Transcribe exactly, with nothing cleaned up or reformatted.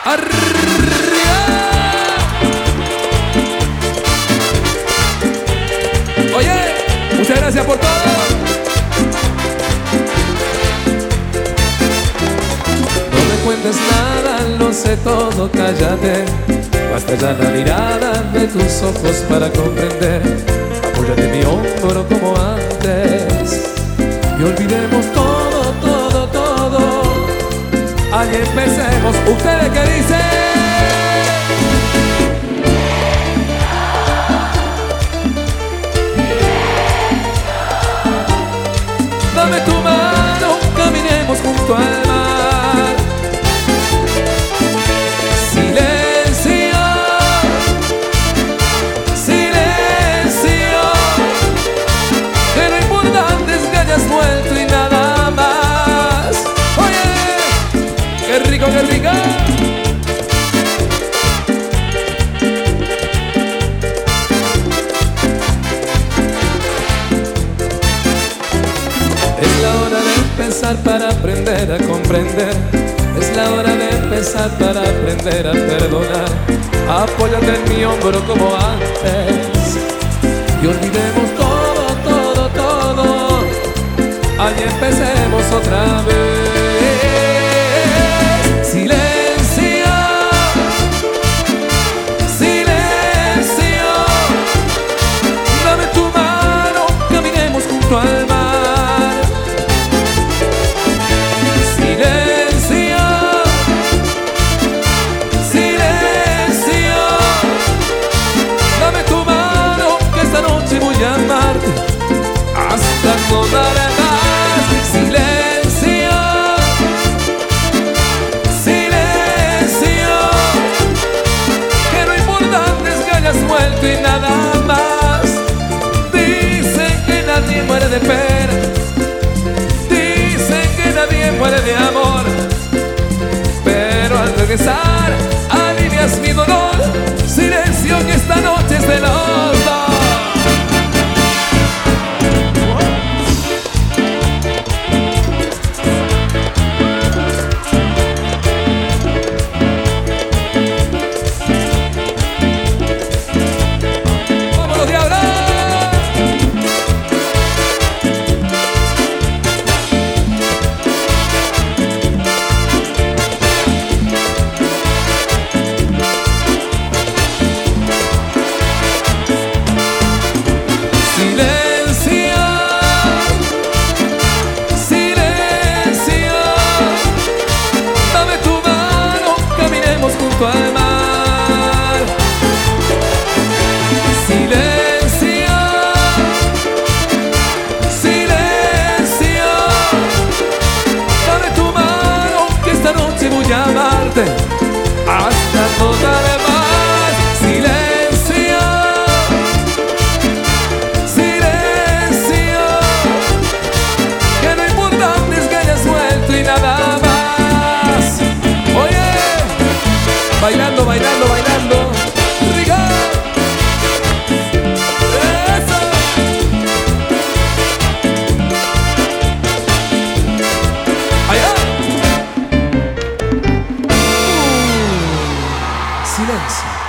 ¡Arriba! Oye, muchas gracias por todo. No me cuentes nada, lo sé todo, cállate. Basta ya la mirada de tus ojos para comprender. Apóyate en mi hombro como antes y olvidemos todo, todo, todo. Ahí empecemos. ¿Ustedes qué dicen? Dame tu mano, caminemos junto al mar. Silencio, silencio, que lo importante es que hayas vuelto y nada más. Oye, qué rico, qué rico. Es la hora de empezar para aprender a comprender. Es la hora de empezar para aprender a perdonar. Apóyate en mi hombro como antes y olvidemos todo, todo, todo. Ahí empecemos otra vez. Silencio, silencio, dame tu mano, caminemos junto al mar. Amarte hasta no dar más. Silencio, silencio, que lo importante es que hayas vuelto y nada más. Dicen que nadie muere de pena, dicen que nadie muere de amor, pero al regresar alivias mi dolor. Silencio, que esta noche es de los dos. Silencio, silencio, dame tu mano, caminemos junto al mar. Silencio, silencio, dame tu mano, que esta noche voy a amarte hasta no dar más. Silencio, nada más. Oye, bailando, bailando, bailando. Rica. Eso. Allá. Uh. Silencio.